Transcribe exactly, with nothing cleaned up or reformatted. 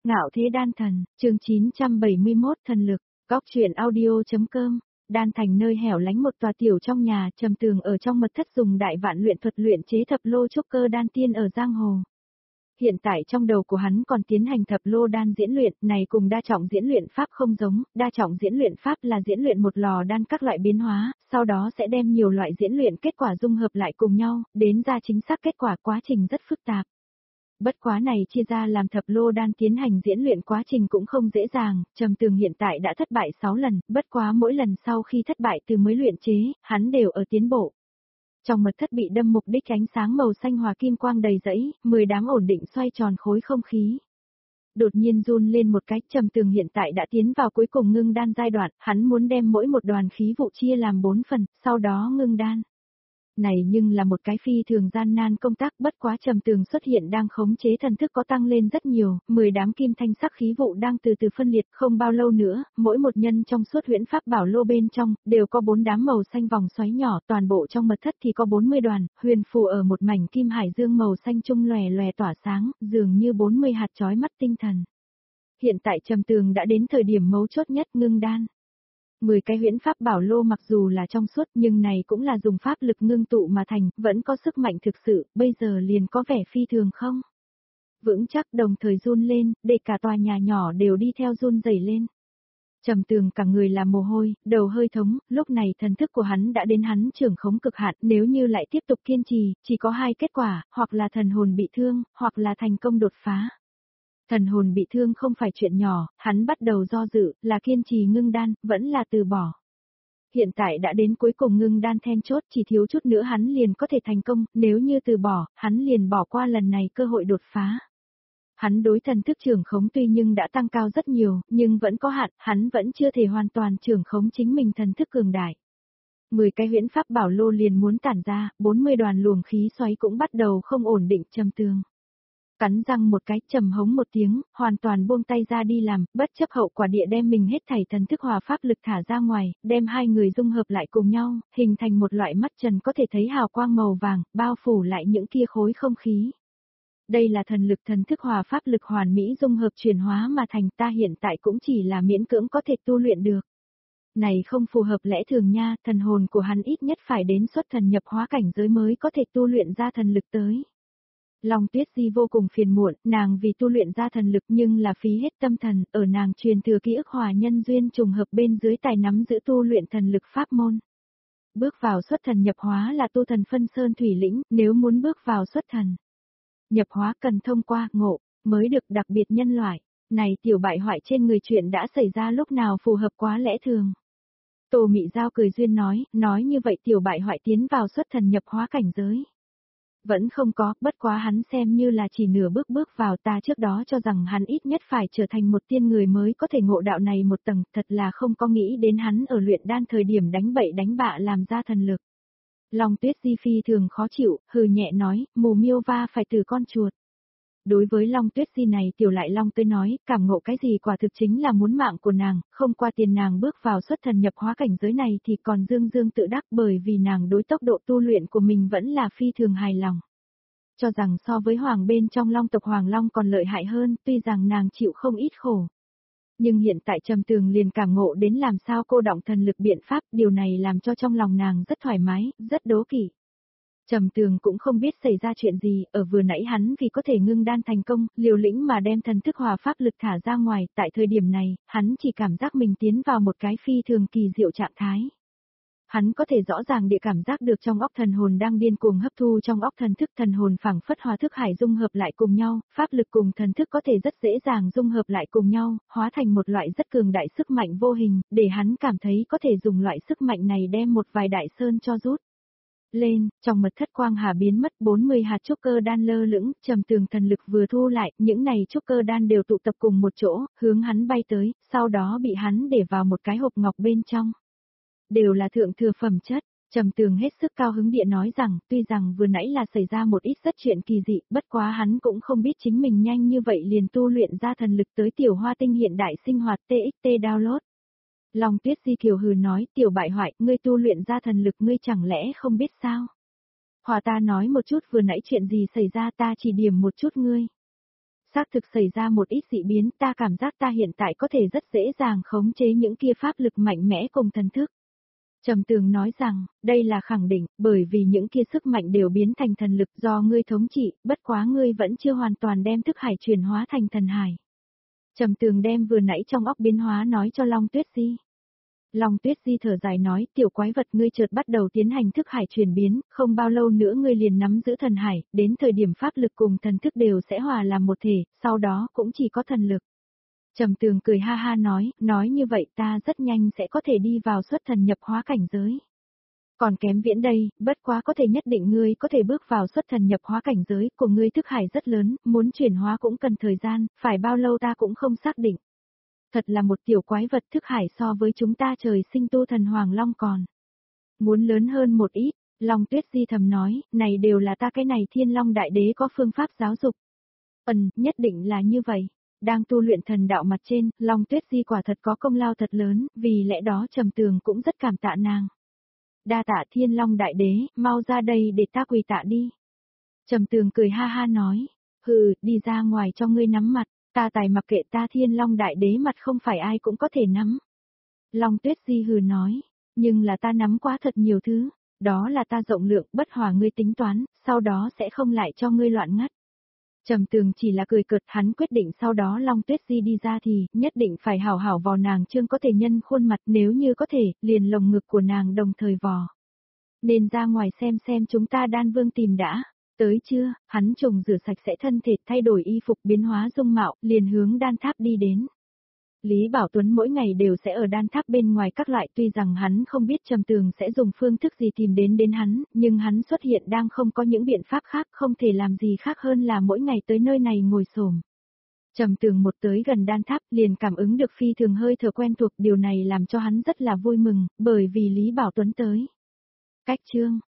Ngạo thế đan thần, chương chín trăm bảy mươi mốt thần lực, góc truyện audio.com, đan thành nơi hẻo lánh một tòa tiểu trong nhà, Trầm Tường ở trong mật thất dùng đại vạn luyện thuật luyện chế thập lô trúc cơ đan tiên ở giang hồ. Hiện tại trong đầu của hắn còn tiến hành thập lô đan diễn luyện, này cùng đa trọng diễn luyện pháp không giống, đa trọng diễn luyện pháp là diễn luyện một lò đan các loại biến hóa, sau đó sẽ đem nhiều loại diễn luyện kết quả dung hợp lại cùng nhau, đến ra chính xác kết quả, quá trình rất phức tạp. Bất quá này chia ra làm thập lô đan tiến hành diễn luyện quá trình cũng không dễ dàng, Trầm Tường hiện tại đã thất bại sáu lần, bất quá mỗi lần sau khi thất bại từ mới luyện chế, hắn đều ở tiến bộ. Trong mật thất bị đâm mục đích ánh sáng màu xanh hòa kim quang đầy rẫy, mười đám ổn định xoay tròn khối không khí. Đột nhiên run lên một cái, Trầm Tường hiện tại đã tiến vào cuối cùng ngưng đan giai đoạn, hắn muốn đem mỗi một đoàn khí vụ chia làm bốn phần, sau đó ngưng đan. Này nhưng là một cái phi thường gian nan công tác, bất quá Trầm Tường xuất hiện đang khống chế thần thức có tăng lên rất nhiều, mười đám kim thanh sắc khí vụ đang từ từ phân liệt, không bao lâu nữa, mỗi một nhân trong suốt huyễn pháp bảo lô bên trong, đều có bốn đám màu xanh vòng xoáy nhỏ, toàn bộ trong mật thất thì có bốn mươi đoàn, huyền phù ở một mảnh kim hải dương màu xanh trung lòe lòe tỏa sáng, dường như bốn mươi hạt chói mắt tinh thần. Hiện tại Trầm Tường đã đến thời điểm mấu chốt nhất ngưng đan. mười cái huyễn pháp bảo lô mặc dù là trong suốt nhưng này cũng là dùng pháp lực ngưng tụ mà thành, vẫn có sức mạnh thực sự, bây giờ liền có vẻ phi thường không? Vững chắc đồng thời run lên, để cả tòa nhà nhỏ đều đi theo run rẩy lên. Trầm Tường cả người là mồ hôi, đầu hơi thống, lúc này thần thức của hắn đã đến hắn trưởng khống cực hạn, nếu như lại tiếp tục kiên trì, chỉ có hai kết quả, hoặc là thần hồn bị thương, hoặc là thành công đột phá. Thần hồn bị thương không phải chuyện nhỏ, hắn bắt đầu do dự, là kiên trì ngưng đan, vẫn là từ bỏ. Hiện tại đã đến cuối cùng ngưng đan then chốt, chỉ thiếu chút nữa hắn liền có thể thành công, nếu như từ bỏ, hắn liền bỏ qua lần này cơ hội đột phá. Hắn đối thần thức trưởng khống tuy nhưng đã tăng cao rất nhiều, nhưng vẫn có hạn, hắn vẫn chưa thể hoàn toàn trưởng khống chính mình thần thức cường đại. mười cái huyễn pháp bảo lô liền muốn tản ra, bốn mươi đoàn luồng khí xoáy cũng bắt đầu không ổn định. Trầm Tường cắn răng một cái, trầm hống một tiếng, hoàn toàn buông tay ra đi làm, bất chấp hậu quả địa đem mình hết thảy thần thức hòa pháp lực thả ra ngoài, đem hai người dung hợp lại cùng nhau, hình thành một loại mắt trần có thể thấy hào quang màu vàng, bao phủ lại những kia khối không khí. Đây là thần lực thần thức hòa pháp lực hoàn mỹ dung hợp chuyển hóa mà thành, ta hiện tại cũng chỉ là miễn cưỡng có thể tu luyện được. Này không phù hợp lẽ thường nha, thần hồn của hắn ít nhất phải đến xuất thần nhập hóa cảnh giới mới có thể tu luyện ra thần lực tới. Long Tuyết Di vô cùng phiền muộn, nàng vì tu luyện ra thần lực nhưng là phí hết tâm thần, ở nàng truyền thừa ký ức hòa nhân duyên trùng hợp bên dưới tài nắm giữ tu luyện thần lực pháp môn. Bước vào xuất thần nhập hóa là tu thần phân sơn thủy lĩnh, nếu muốn bước vào xuất thần nhập hóa cần thông qua ngộ, mới được đặc biệt nhân loại. Này tiểu bại hoại trên người chuyện đã xảy ra lúc nào phù hợp quá lẽ thường. Tô Mị Giao cười duyên nói, nói như vậy tiểu bại hoại tiến vào xuất thần nhập hóa cảnh giới. Vẫn không có, bất quá hắn xem như là chỉ nửa bước bước vào, ta trước đó cho rằng hắn ít nhất phải trở thành một tiên người mới có thể ngộ đạo này một tầng, thật là không có nghĩ đến hắn ở luyện đan thời điểm đánh bậy đánh bạ làm ra thần lực. Long Tuyết Di phi thường khó chịu, hừ nhẹ nói, mù miêu va phải từ con chuột. Đối với Long Tuyết Di này tiểu lại Long tới nói, cảm ngộ cái gì quả thực chính là muốn mạng của nàng, không qua tiền nàng bước vào xuất thần nhập hóa cảnh giới này thì còn dương dương tự đắc, bởi vì nàng đối tốc độ tu luyện của mình vẫn là phi thường hài lòng. Cho rằng so với hoàng bên trong Long tộc Hoàng Long còn lợi hại hơn, tuy rằng nàng chịu không ít khổ. Nhưng hiện tại Trầm Tường liền cảm ngộ đến làm sao cô động thần lực biện pháp, điều này làm cho trong lòng nàng rất thoải mái, rất đố kỵ. Trầm Tường cũng không biết xảy ra chuyện gì, ở vừa nãy hắn vì có thể ngưng đan thành công, liều lĩnh mà đem thần thức hòa pháp lực thả ra ngoài, tại thời điểm này, hắn chỉ cảm giác mình tiến vào một cái phi thường kỳ diệu trạng thái. Hắn có thể rõ ràng địa cảm giác được trong óc thần hồn đang điên cuồng hấp thu trong óc thần thức, thần hồn phảng phất hòa thức hải dung hợp lại cùng nhau, pháp lực cùng thần thức có thể rất dễ dàng dung hợp lại cùng nhau, hóa thành một loại rất cường đại sức mạnh vô hình, để hắn cảm thấy có thể dùng loại sức mạnh này đem một vài đại sơn cho rút lên. Trong mật thất quang hà biến mất, bốn mươi hạt trúc cơ đan lơ lửng, Trầm Tường thần lực vừa thu lại, những này trúc cơ đan đều tụ tập cùng một chỗ, hướng hắn bay tới, sau đó bị hắn để vào một cái hộp ngọc bên trong. Đều là thượng thừa phẩm chất. Trầm Tường hết sức cao hứng địa nói rằng, tuy rằng vừa nãy là xảy ra một ít rất chuyện kỳ dị, bất quá hắn cũng không biết chính mình nhanh như vậy liền tu luyện ra thần lực tới tiểu hoa tinh hiện đại sinh hoạt tê ích tê download. Long Tuyết Di kiều hừ nói, tiểu bại hoại, ngươi tu luyện ra thần lực ngươi chẳng lẽ không biết sao? Hòa ta nói một chút vừa nãy chuyện gì xảy ra, ta chỉ điểm một chút ngươi. Xác thực xảy ra một ít dị biến, ta cảm giác ta hiện tại có thể rất dễ dàng khống chế những kia pháp lực mạnh mẽ cùng thần thức. Trầm Tường nói rằng, đây là khẳng định, bởi vì những kia sức mạnh đều biến thành thần lực do ngươi thống trị, bất quá ngươi vẫn chưa hoàn toàn đem thức hải chuyển hóa thành thần hải. Trầm Tường đem vừa nãy trong óc biến hóa nói cho Long Tuyết Di. Long Tuyết Di thở dài nói, tiểu quái vật ngươi chợt bắt đầu tiến hành thức hải chuyển biến, không bao lâu nữa ngươi liền nắm giữ thần hải, đến thời điểm pháp lực cùng thần thức đều sẽ hòa làm một thể, sau đó cũng chỉ có thần lực. Trầm Tường cười ha ha nói, nói như vậy ta rất nhanh sẽ có thể đi vào xuất thần nhập hóa cảnh giới. Còn kém viễn đây, bất quá có thể nhất định ngươi có thể bước vào xuất thần nhập hóa cảnh giới, của ngươi thức hải rất lớn, muốn chuyển hóa cũng cần thời gian, phải bao lâu ta cũng không xác định. Thật là một tiểu quái vật, thức hải so với chúng ta trời sinh tu thần Hoàng Long còn. Muốn lớn hơn một ít, Long Tuyết Di thầm nói, này đều là ta cái này Thiên Long Đại Đế có phương pháp giáo dục. Ừm, nhất định là như vậy. Đang tu luyện thần đạo mặt trên, Long Tuyết Di quả thật có công lao thật lớn, vì lẽ đó Trầm Tường cũng rất cảm tạ nàng. Đa tạ Thiên Long Đại Đế, mau ra đây để ta quỳ tạ đi. Trầm Tường cười ha ha nói, hừ, đi ra ngoài cho ngươi nắm mặt, ta tài mặc kệ ta Thiên Long Đại Đế mặt không phải ai cũng có thể nắm. Long Tuyết Di hừ nói, nhưng là ta nắm quá thật nhiều thứ, đó là ta rộng lượng bất hòa ngươi tính toán, sau đó sẽ không lại cho ngươi loạn ngắt. Trầm Tường chỉ là cười cợt, hắn quyết định sau đó Long Tuyết Di đi ra thì nhất định phải hảo hảo vò nàng trương có thể nhân khuôn mặt, nếu như có thể, liền lồng ngực của nàng đồng thời vò. Nên ra ngoài xem xem chúng ta Đan Vương tìm đã, tới chưa, hắn trùng rửa sạch sẽ thân thể, thay đổi y phục, biến hóa dung mạo, liền hướng đan tháp đi đến. Lý Bảo Tuấn mỗi ngày đều sẽ ở đan tháp bên ngoài các loại, tuy rằng hắn không biết Trầm Tường sẽ dùng phương thức gì tìm đến đến hắn, nhưng hắn xuất hiện đang không có những biện pháp khác, không thể làm gì khác hơn là mỗi ngày tới nơi này ngồi xổm. Trầm Tường một tới gần đan tháp liền cảm ứng được phi thường hơi thở quen thuộc, điều này làm cho hắn rất là vui mừng, bởi vì Lý Bảo Tuấn tới. Cách chương